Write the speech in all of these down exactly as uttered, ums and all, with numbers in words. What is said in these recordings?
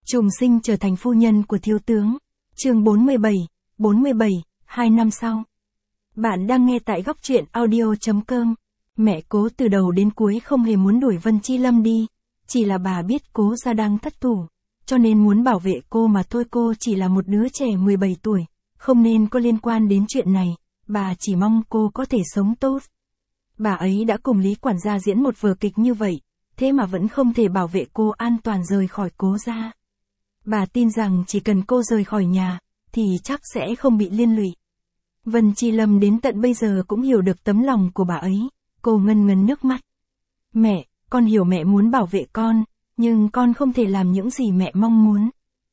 Trùng sinh trở thành phu nhân của thiếu tướng. Chương bốn mươi bảy, bốn mươi bảy, hai năm sau. Bạn đang nghe tại góc truyện audio chấm com. Mẹ Cố từ đầu đến cuối không hề muốn đuổi Vân Chi Lâm đi, chỉ là bà biết Cố gia đang thất thủ, cho nên muốn bảo vệ cô mà thôi. Cô chỉ là một đứa trẻ mười bảy tuổi, không nên có liên quan đến chuyện này, bà chỉ mong cô có thể sống tốt. Bà ấy đã cùng Lý quản gia diễn một vở kịch như vậy, thế mà vẫn không thể bảo vệ cô an toàn rời khỏi Cố gia. Bà tin rằng chỉ cần cô rời khỏi nhà, thì chắc sẽ không bị liên lụy. Vân Chi Lâm đến tận bây giờ cũng hiểu được tấm lòng của bà ấy, cô ngân ngấn nước mắt. Mẹ, con hiểu mẹ muốn bảo vệ con, nhưng con không thể làm những gì mẹ mong muốn.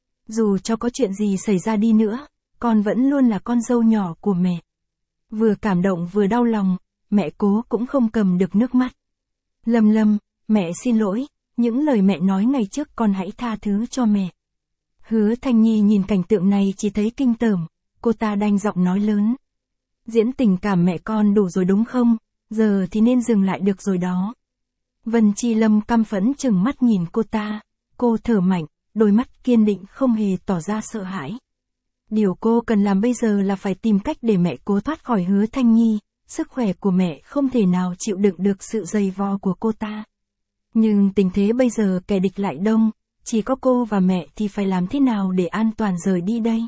Dù cho có chuyện gì xảy ra đi nữa, con vẫn luôn là con dâu nhỏ của mẹ. Vừa cảm động vừa đau lòng, mẹ Cố cũng không cầm được nước mắt. Lâm Lâm, mẹ xin lỗi, những lời mẹ nói ngày trước con hãy tha thứ cho mẹ. Hứa Thanh Nhi nhìn cảnh tượng này chỉ thấy kinh tởm, cô ta đanh giọng nói lớn. Diễn tình cảm mẹ con đủ rồi đúng không, giờ thì nên dừng lại được rồi đó. Vân Chi Lâm căm phẫn chừng mắt nhìn cô ta, cô thở mạnh, đôi mắt kiên định không hề tỏ ra sợ hãi. Điều cô cần làm bây giờ là phải tìm cách để mẹ Cố thoát khỏi Hứa Thanh Nhi, sức khỏe của mẹ không thể nào chịu đựng được sự dày vò của cô ta. Nhưng tình thế bây giờ kẻ địch lại đông, chỉ có cô và mẹ thì phải làm thế nào để an toàn rời đi đây?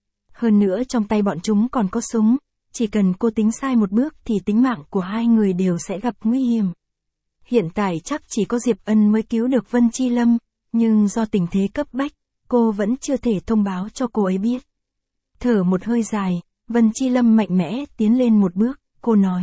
Hơn nữa trong tay bọn chúng còn có súng, chỉ cần cô tính sai một bước thì tính mạng của hai người đều sẽ gặp nguy hiểm. Hiện tại chắc chỉ có Diệp Ân mới cứu được Vân Chi Lâm, nhưng do tình thế cấp bách, cô vẫn chưa thể thông báo cho cô ấy biết. Thở một hơi dài, Vân Chi Lâm mạnh mẽ tiến lên một bước, cô nói.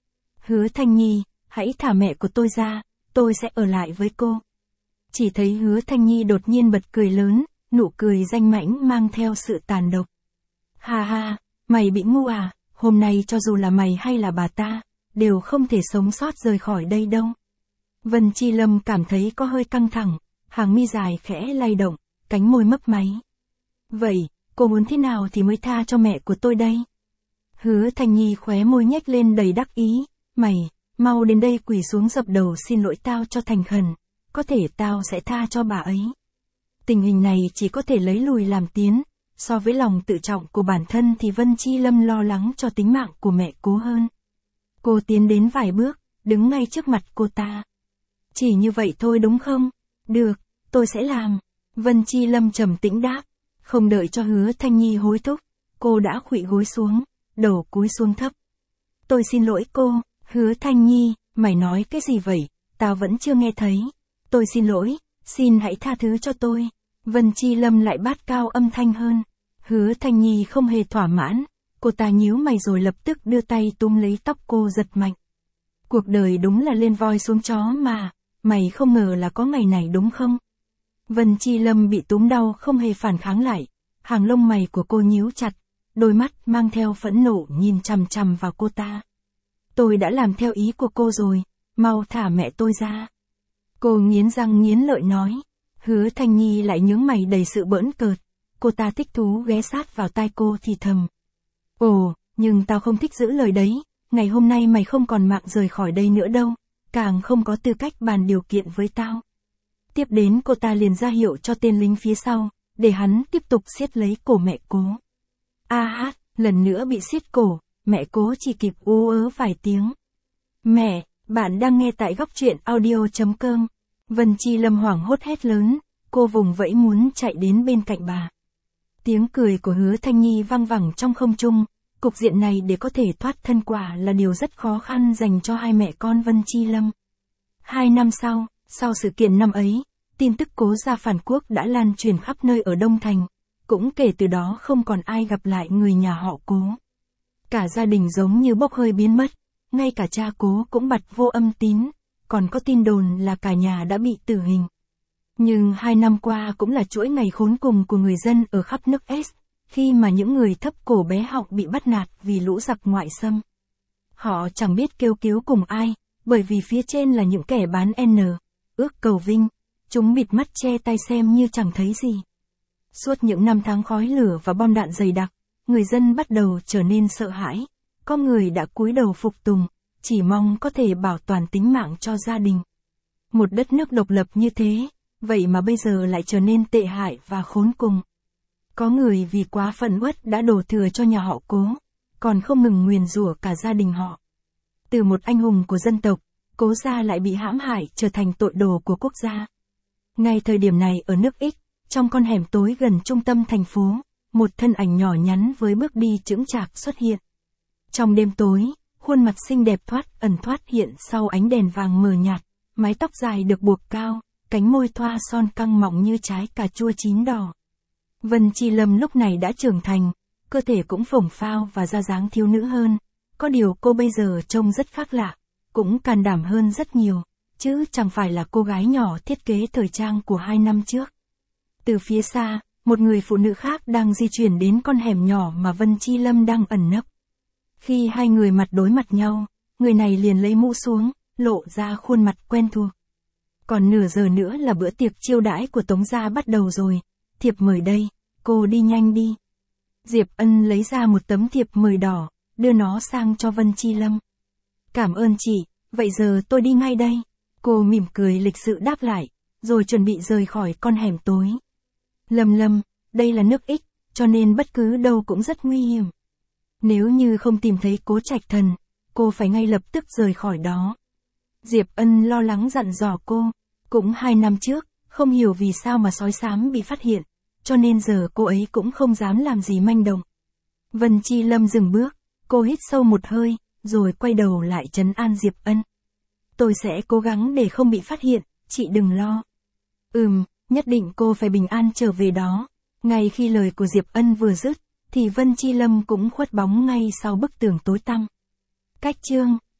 Hứa Thanh Nhi, hãy thả mẹ của tôi ra, tôi sẽ ở lại với cô. Chỉ thấy Hứa Thanh Nhi đột nhiên bật cười lớn, nụ cười danh mãnh mang theo sự tàn độc. Ha ha, mày bị ngu à, hôm nay cho dù là mày hay là bà ta, đều không thể sống sót rời khỏi đây đâu. Vân Chi Lâm cảm thấy có hơi căng thẳng, hàng mi dài khẽ lay động, cánh môi mấp máy. Vậy, cô muốn thế nào thì mới tha cho mẹ của tôi đây? Hứa Thanh Nhi khóe môi nhếch lên đầy đắc ý, mày, mau đến đây quỳ xuống dập đầu xin lỗi tao cho thành khẩn, có thể tao sẽ tha cho bà ấy. Tình hình này chỉ có thể lấy lùi làm tiến, so với lòng tự trọng của bản thân thì Vân Chi Lâm lo lắng cho tính mạng của mẹ Cố hơn. Cô tiến đến vài bước, đứng ngay trước mặt cô ta. Chỉ như vậy thôi đúng không? Được, tôi sẽ làm. Vân Chi Lâm trầm tĩnh đáp, không đợi cho Hứa Thanh Nhi hối thúc, cô đã khuỵu gối xuống, đầu cúi xuống thấp. Tôi xin lỗi cô, Hứa Thanh Nhi, mày nói cái gì vậy, tao vẫn chưa nghe thấy. Tôi xin lỗi, xin hãy tha thứ cho tôi. Vân Chi Lâm lại bát cao âm thanh hơn. Hứa Thanh Nhi không hề thỏa mãn, cô ta nhíu mày rồi lập tức đưa tay túm lấy tóc cô giật mạnh. Cuộc đời đúng là lên voi xuống chó mà, mày không ngờ là có ngày này đúng không? Vân Chi Lâm bị túm đau không hề phản kháng lại, hàng lông mày của cô nhíu chặt, đôi mắt mang theo phẫn nộ nhìn chằm chằm vào cô ta. Tôi đã làm theo ý của cô rồi, mau thả mẹ tôi ra. Cô nghiến răng nghiến lợi nói. Hứa Thanh Nhi lại nhướng mày đầy sự bỡn cợt, cô ta thích thú ghé sát vào tai cô thì thầm. Ồ, nhưng tao không thích giữ lời đấy, ngày hôm nay mày không còn mạng rời khỏi đây nữa đâu, càng không có tư cách bàn điều kiện với tao. Tiếp đến cô ta liền ra hiệu cho tên lính phía sau, để hắn tiếp tục siết lấy cổ mẹ Cố. A hát, lần nữa bị siết cổ, mẹ Cố chỉ kịp ú ớ vài tiếng. Mẹ, bạn đang nghe tại góc truyện audio chấm com. Vân Chi Lâm hoảng hốt hét lớn, cô vùng vẫy muốn chạy đến bên cạnh bà. Tiếng cười của Hứa Thanh Nhi vang vẳng trong không trung, cục diện này để có thể thoát thân quả là điều rất khó khăn dành cho hai mẹ con Vân Chi Lâm. Hai năm sau, sau sự kiện năm ấy, tin tức Cố gia phản quốc đã lan truyền khắp nơi ở Đông Thành, cũng kể từ đó không còn ai gặp lại người nhà họ Cố. Cả gia đình giống như bốc hơi biến mất, ngay cả cha Cố cũng bặt vô âm tín. Còn có tin đồn là cả nhà đã bị tử hình. Nhưng hai năm qua cũng là chuỗi ngày khốn cùng của người dân ở khắp nước S, khi mà những người thấp cổ bé họng bị bắt nạt vì lũ giặc ngoại xâm. Họ chẳng biết kêu cứu cùng ai, bởi vì phía trên là những kẻ bán N, ước cầu vinh, chúng bịt mắt che tay xem như chẳng thấy gì. Suốt những năm tháng khói lửa và bom đạn dày đặc, người dân bắt đầu trở nên sợ hãi, có người đã cúi đầu phục tùng, chỉ mong có thể bảo toàn tính mạng cho gia đình. Một đất nước độc lập như thế, vậy mà bây giờ lại trở nên tệ hại và khốn cùng. Có người vì quá phẫn uất đã đổ thừa cho nhà họ Cố, còn không ngừng nguyền rủa cả gia đình họ. Từ một anh hùng của dân tộc, Cố gia lại bị hãm hại trở thành tội đồ của quốc gia. Ngay thời điểm này ở nước X, trong con hẻm tối gần trung tâm thành phố, một thân ảnh nhỏ nhắn với bước đi chững chạc xuất hiện. Trong đêm tối, khuôn mặt xinh đẹp thoát ẩn thoát hiện sau ánh đèn vàng mờ nhạt, mái tóc dài được buộc cao, cánh môi thoa son căng mọng như trái cà chua chín đỏ. Vân Chi Lâm lúc này đã trưởng thành, cơ thể cũng phồng phao và ra dáng thiếu nữ hơn, có điều cô bây giờ trông rất khác lạ, cũng can đảm hơn rất nhiều, chứ chẳng phải là cô gái nhỏ thiết kế thời trang của hai năm trước. Từ phía xa, một người phụ nữ khác đang di chuyển đến con hẻm nhỏ mà Vân Chi Lâm đang ẩn nấp. Khi hai người mặt đối mặt nhau, người này liền lấy mũ xuống, lộ ra khuôn mặt quen thuộc. Còn nửa giờ nữa là bữa tiệc chiêu đãi của Tống gia bắt đầu rồi, thiệp mời đây, cô đi nhanh đi. Diệp Ân lấy ra một tấm thiệp mời đỏ, đưa nó sang cho Vân Chi Lâm. Cảm ơn chị, vậy giờ tôi đi ngay đây. Cô mỉm cười lịch sự đáp lại, rồi chuẩn bị rời khỏi con hẻm tối. Lâm Lâm, đây là nước X, cho nên bất cứ đâu cũng rất nguy hiểm. Nếu như không tìm thấy Cố Trạch Thần, cô phải ngay lập tức rời khỏi đó. Diệp Ân lo lắng dặn dò cô, cũng hai năm trước, không hiểu vì sao mà sói xám bị phát hiện, cho nên giờ cô ấy cũng không dám làm gì manh động. Vân Chi Lâm dừng bước, cô hít sâu một hơi, rồi quay đầu lại trấn an Diệp Ân. Tôi sẽ cố gắng để không bị phát hiện, chị đừng lo. Ừm, nhất định cô phải bình an trở về đó. Ngay khi lời của Diệp Ân vừa dứt, thì Vân Chi Lâm cũng khuất bóng ngay sau bức tường tối tăm. Cách chương